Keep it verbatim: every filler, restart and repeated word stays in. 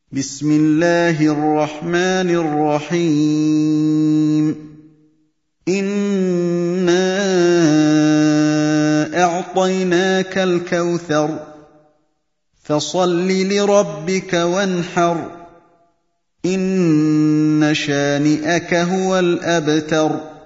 بسم الله الرحمن الرحيم إنا أعطيناك الكوثر فصل لربك وانحر إن شانئك هو الأبتر